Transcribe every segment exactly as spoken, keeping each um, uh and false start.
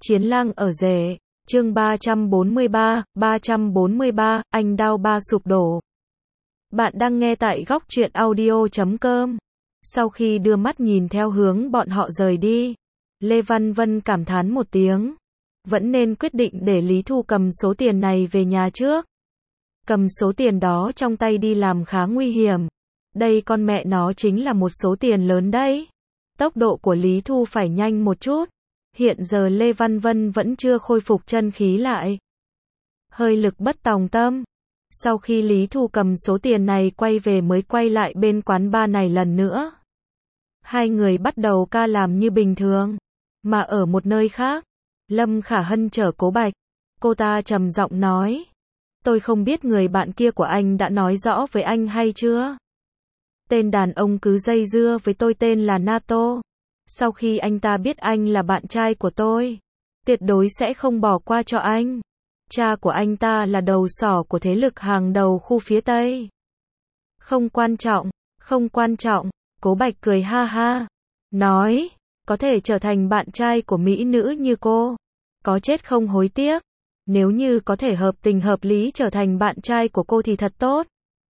Chiến lang ở rể, chương ba trăm bốn mươi ba, ba trăm bốn mươi ba, anh đao ba sụp đổ. Bạn đang nghe tại góc truyện audio chấm com. Sau khi đưa mắt nhìn theo hướng bọn họ rời đi, Lê Văn Vân cảm thán một tiếng. Vẫn nên quyết định để Lý Thu cầm số tiền này về nhà trước. Cầm số tiền đó trong tay đi làm khá nguy hiểm. Đây con mẹ nó chính là một số tiền lớn đấy. Tốc độ của Lý Thu phải nhanh một chút. Hiện giờ Lê Văn Vân vẫn chưa khôi phục chân khí lại. Hơi lực bất tòng tâm. Sau khi Lý Thu cầm số tiền này quay về mới quay lại bên quán bar này lần nữa. Hai người bắt đầu ca làm như bình thường. Mà ở một nơi khác, Lâm Khả Hân chở Cố Bạch. Cô ta trầm giọng nói. Tôi không biết người bạn kia của anh đã nói rõ với anh hay chưa? Tên đàn ông cứ dây dưa với tôi tên là Nato. Sau khi anh ta biết anh là bạn trai của tôi, tuyệt đối sẽ không bỏ qua cho anh. Cha của anh ta là đầu sỏ của thế lực hàng đầu khu phía Tây. Không quan trọng, không quan trọng, Cố Bạch cười ha ha. Nói, có thể trở thành bạn trai của mỹ nữ như cô. Có chết không hối tiếc. Nếu như có thể hợp tình hợp lý trở thành bạn trai của cô thì thật tốt.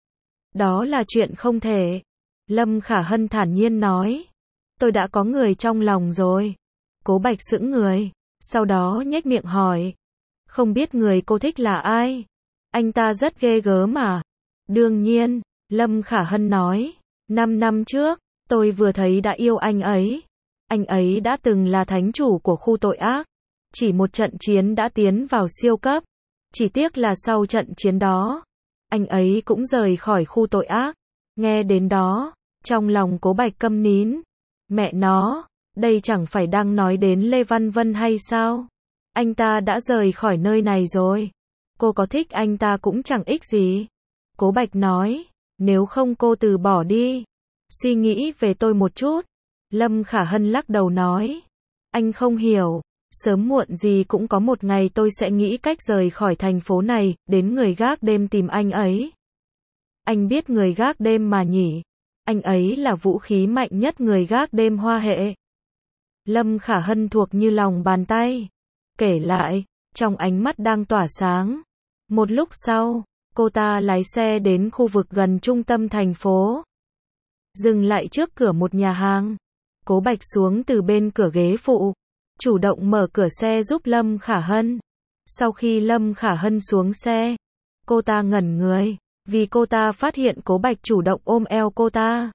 Đó là chuyện không thể. Lâm Khả Hân thản nhiên nói. Tôi đã có người trong lòng rồi. Cố Bạch sững người, sau đó nhếch miệng hỏi. Không biết người cô thích là ai? Anh ta rất ghê gớm mà. Đương nhiên, Lâm Khả Hân nói. Năm năm trước, tôi vừa thấy đã yêu anh ấy. Anh ấy đã từng là thánh chủ của khu tội ác. Chỉ một trận chiến đã tiến vào siêu cấp. Chỉ tiếc là sau trận chiến đó, anh ấy cũng rời khỏi khu tội ác. Nghe đến đó, trong lòng Cố Bạch câm nín. Mẹ nó, đây chẳng phải đang nói đến Lê Văn Vân hay sao? Anh ta đã rời khỏi nơi này rồi. Cô có thích anh ta cũng chẳng ích gì. Cố Bạch nói, nếu không cô từ bỏ đi. Suy nghĩ về tôi một chút. Lâm Khả Hân lắc đầu nói. Anh không hiểu, sớm muộn gì cũng có một ngày tôi sẽ nghĩ cách rời khỏi thành phố này, đến người gác đêm tìm anh ấy. Anh biết người gác đêm mà nhỉ? Anh ấy là vũ khí mạnh nhất người gác đêm Hoa Hệ. Lâm Khả Hân thuộc như lòng bàn tay. Kể lại, trong ánh mắt đang tỏa sáng. Một lúc sau, cô ta lái xe đến khu vực gần trung tâm thành phố. Dừng lại trước cửa một nhà hàng. Cố Bạch xuống từ bên cửa ghế phụ, chủ động mở cửa xe giúp Lâm Khả Hân. Sau khi Lâm Khả Hân xuống xe, cô ta ngẩn người. Vì cô ta phát hiện Cố Bạch chủ động ôm eo cô ta.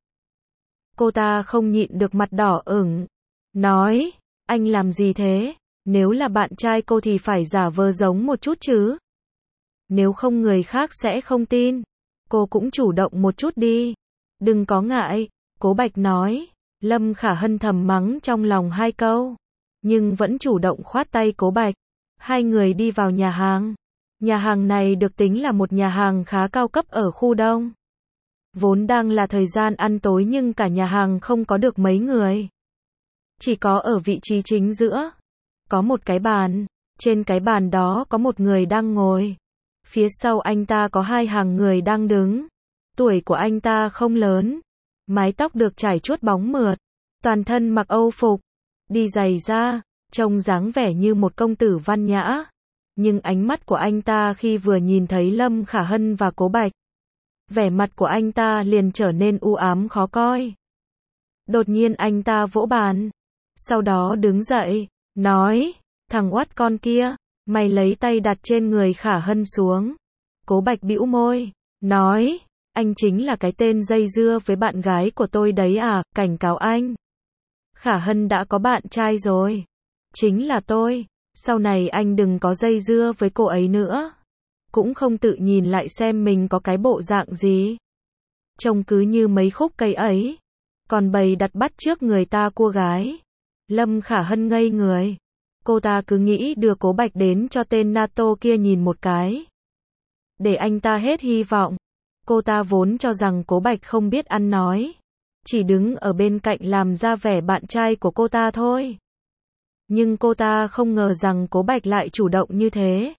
Cô ta không nhịn được mặt đỏ ửng. Nói, anh làm gì thế? Nếu là bạn trai cô thì phải giả vờ giống một chút chứ. Nếu không người khác sẽ không tin. Cô cũng chủ động một chút đi. Đừng có ngại, Cố Bạch nói. Lâm Khả Hân thầm mắng trong lòng hai câu. Nhưng vẫn chủ động khoát tay Cố Bạch. Hai người đi vào nhà hàng. Nhà hàng này được tính là một nhà hàng khá cao cấp ở khu Đông. Vốn đang là thời gian ăn tối nhưng cả nhà hàng không có được mấy người. Chỉ có ở vị trí chính giữa. Có một cái bàn. Trên cái bàn đó có một người đang ngồi. Phía sau anh ta có hai hàng người đang đứng. Tuổi của anh ta không lớn. Mái tóc được trải chuốt bóng mượt. Toàn thân mặc Âu phục. Đi giày da. Trông dáng vẻ như một công tử văn nhã. Nhưng ánh mắt của anh ta khi vừa nhìn thấy Lâm Khả Hân và Cố Bạch, vẻ mặt của anh ta liền trở nên u ám khó coi. Đột nhiên anh ta vỗ bàn, sau đó đứng dậy, nói, thằng oát con kia, mày lấy tay đặt trên người Khả Hân xuống. Cố Bạch bĩu môi, nói, anh chính là cái tên dây dưa với bạn gái của tôi đấy à, cảnh cáo anh. Khả Hân đã có bạn trai rồi. Chính là tôi. Sau này anh đừng có dây dưa với cô ấy nữa. Cũng không tự nhìn lại xem mình có cái bộ dạng gì. Trông cứ như mấy khúc cây ấy. Còn bày đặt bắt trước người ta cua gái. Lâm Khả Hân ngây người. Cô ta cứ nghĩ đưa Cố Bạch đến cho tên Nato kia nhìn một cái. Để anh ta hết hy vọng. Cô ta vốn cho rằng Cố Bạch không biết ăn nói. Chỉ đứng ở bên cạnh làm ra vẻ bạn trai của cô ta thôi. Nhưng cô ta không ngờ rằng Cố Bạch lại chủ động như thế.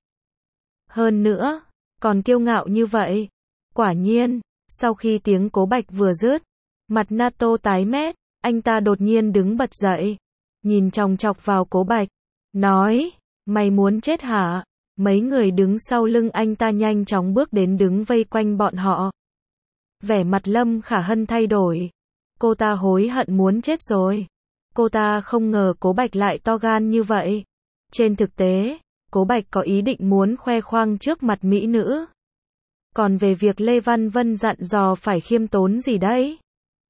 Hơn nữa, còn kiêu ngạo như vậy. Quả nhiên, sau khi tiếng Cố Bạch vừa dứt, mặt Nato tái mét, anh ta đột nhiên đứng bật dậy, nhìn chòng chọc vào Cố Bạch. nói, mày muốn chết hả? Mấy người đứng sau lưng anh ta nhanh chóng bước đến đứng vây quanh bọn họ. Vẻ mặt Lâm Khả Hân thay đổi. Cô ta hối hận muốn chết rồi. Cô ta không ngờ Cố Bạch lại to gan như vậy. Trên thực tế, Cố Bạch có ý định muốn khoe khoang trước mặt mỹ nữ. Còn về việc Lê Văn Vân dặn dò phải khiêm tốn gì đấy?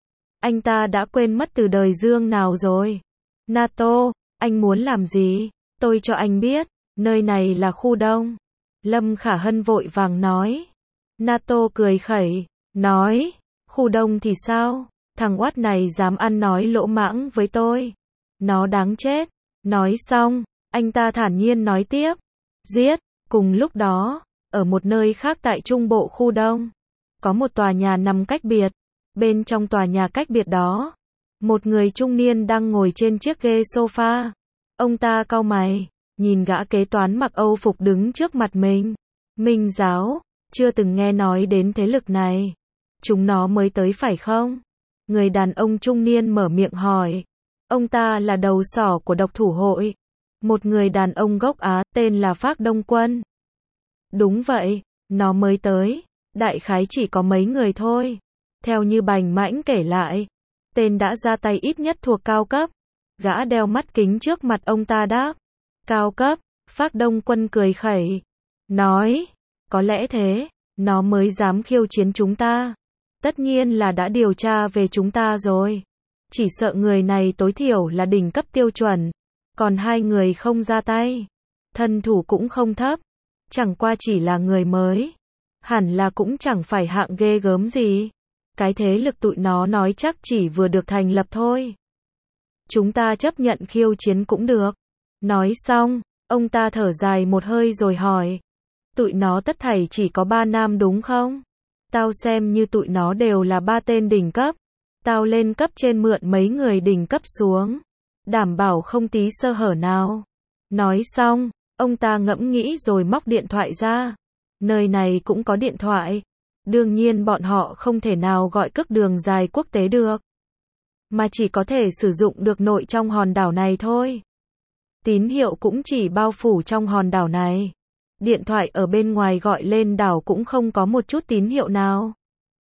Anh ta đã quên mất từ đời Dương nào rồi. Nato, anh muốn làm gì? Tôi cho anh biết, nơi này là khu đông. Lâm Khả Hân vội vàng nói. Nato cười khẩy, nói, khu đông thì sao? Thằng oát này dám ăn nói lỗ mãng với tôi. Nó đáng chết. Nói xong, anh ta thản nhiên nói tiếp. Giết. Cùng lúc đó, ở một nơi khác tại trung bộ khu đông, có một tòa nhà nằm cách biệt. Bên trong tòa nhà cách biệt đó, một người trung niên đang ngồi trên chiếc ghế sofa. Ông ta cau mày, nhìn gã kế toán mặc Âu phục đứng trước mặt mình. Minh Giáo, chưa từng nghe nói đến thế lực này. Chúng nó mới tới phải không? Người đàn ông trung niên mở miệng hỏi. Ông ta là đầu sỏ của độc thủ hội. Một người đàn ông gốc Á tên là Phác Đông Quân. Đúng vậy, nó mới tới. Đại khái chỉ có mấy người thôi. Theo như Bành Mãnh kể lại, tên đã ra tay ít nhất thuộc cao cấp. Gã đeo mắt kính trước mặt ông ta đáp. Cao cấp, Phác Đông Quân cười khẩy. Nói, có lẽ thế, nó mới dám khiêu chiến chúng ta. Tất nhiên là đã điều tra về chúng ta rồi. Chỉ sợ người này tối thiểu là đỉnh cấp tiêu chuẩn. Còn hai người không ra tay. Thân thủ cũng không thấp. Chẳng qua chỉ là người mới. Hẳn là cũng chẳng phải hạng ghê gớm gì. Cái thế lực tụi nó nói chắc chỉ vừa được thành lập thôi. Chúng ta chấp nhận khiêu chiến cũng được. Nói xong, ông ta thở dài một hơi rồi hỏi. Tụi nó tất thảy chỉ có ba nam đúng không? Tao xem như tụi nó đều là ba tên đỉnh cấp. Tao lên cấp trên mượn mấy người đỉnh cấp xuống. Đảm bảo không tí sơ hở nào. Nói xong, ông ta ngẫm nghĩ rồi móc điện thoại ra. Nơi này cũng có điện thoại. Đương nhiên bọn họ không thể nào gọi cước đường dài quốc tế được. Mà chỉ có thể sử dụng được nội trong hòn đảo này thôi. Tín hiệu cũng chỉ bao phủ trong hòn đảo này. Điện thoại ở bên ngoài gọi lên đảo cũng không có một chút tín hiệu nào.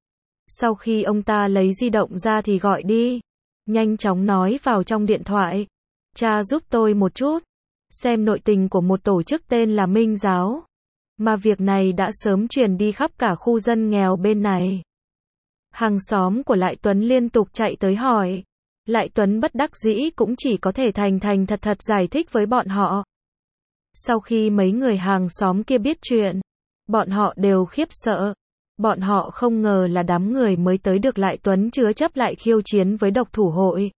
Sau khi ông ta lấy di động ra thì gọi đi. Nhanh chóng nói vào trong điện thoại. Cha giúp tôi một chút. Xem nội tình của một tổ chức tên là Minh Giáo. Mà việc này đã sớm truyền đi khắp cả khu dân nghèo bên này. Hàng xóm của Lại Tuấn liên tục chạy tới hỏi. Lại Tuấn bất đắc dĩ cũng chỉ có thể thành thành thật thật giải thích với bọn họ. Sau khi mấy người hàng xóm kia biết chuyện, bọn họ đều khiếp sợ. Bọn họ không ngờ là đám người mới tới được Lại Tuấn chứa chấp lại khiêu chiến với độc thủ hội.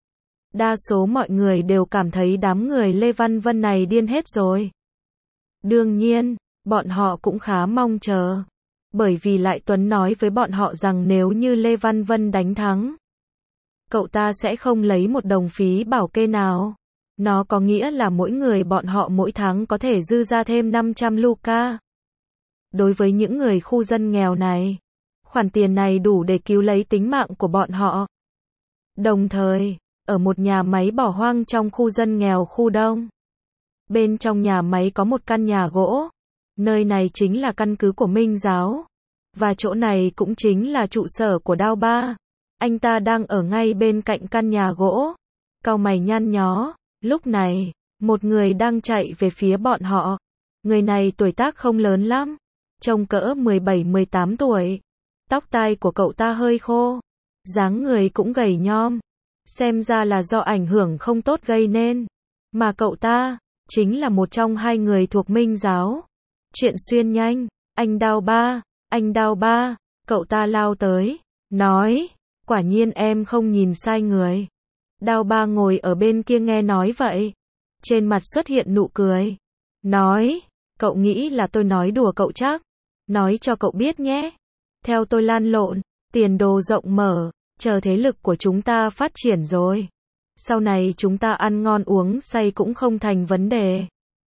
Đa số mọi người đều cảm thấy đám người Lê Văn Vân này điên hết rồi. Đương nhiên, bọn họ cũng khá mong chờ. Bởi vì Lại Tuấn nói với bọn họ rằng nếu như Lê Văn Vân đánh thắng, cậu ta sẽ không lấy một đồng phí bảo kê nào. Nó có nghĩa là mỗi người bọn họ mỗi tháng có thể dư ra thêm năm trăm Luca. Đối với những người khu dân nghèo này, khoản tiền này đủ để cứu lấy tính mạng của bọn họ. Đồng thời, ở một nhà máy bỏ hoang trong khu dân nghèo khu đông. Bên trong nhà máy có một căn nhà gỗ. Nơi này chính là căn cứ của Minh Giáo. Và chỗ này cũng chính là trụ sở của Đao Ba. Anh ta đang ở ngay bên cạnh căn nhà gỗ. Cau mày nhăn nhó. Lúc này, một người đang chạy về phía bọn họ. Người này tuổi tác không lớn lắm. Trông cỡ mười bảy mười tám tuổi. Tóc tai của cậu ta hơi khô. Dáng người cũng gầy nhom. Xem ra là do ảnh hưởng không tốt gây nên. Mà cậu ta, chính là một trong hai người thuộc Minh Giáo. Chuyện xuyên nhanh. Anh Đao Ba, anh Đao Ba. Cậu ta lao tới. Nói, quả nhiên em không nhìn sai người. Đao Ba ngồi ở bên kia nghe nói vậy. Trên mặt xuất hiện nụ cười. Nói, cậu nghĩ là tôi nói đùa cậu chắc. Nói cho cậu biết nhé. Theo tôi lan lộn, tiền đồ rộng mở, chờ thế lực của chúng ta phát triển rồi. Sau này chúng ta ăn ngon uống say cũng không thành vấn đề.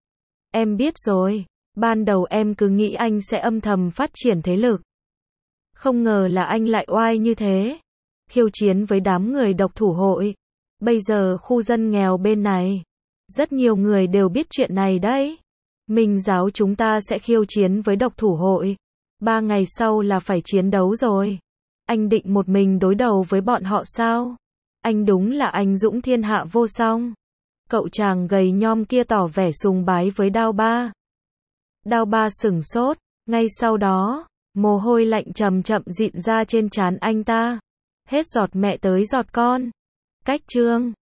Em biết rồi, ban đầu em cứ nghĩ anh sẽ âm thầm phát triển thế lực. Không ngờ là anh lại oai như thế. Khiêu chiến với đám người độc thủ hội. Bây giờ khu dân nghèo bên này, Rất nhiều người đều biết chuyện này đấy. Minh giáo chúng ta sẽ khiêu chiến với độc thủ hội. Ba ngày sau là phải chiến đấu rồi. Anh định một mình đối đầu với bọn họ sao? Anh đúng là anh dũng thiên hạ vô song. Cậu chàng gầy nhom kia tỏ vẻ sùng bái với Đao Ba. Đao Ba sửng sốt, ngay sau đó, mồ hôi lạnh chậm chậm dịn ra trên trán anh ta. Hết giọt mẹ tới giọt con. Cách chương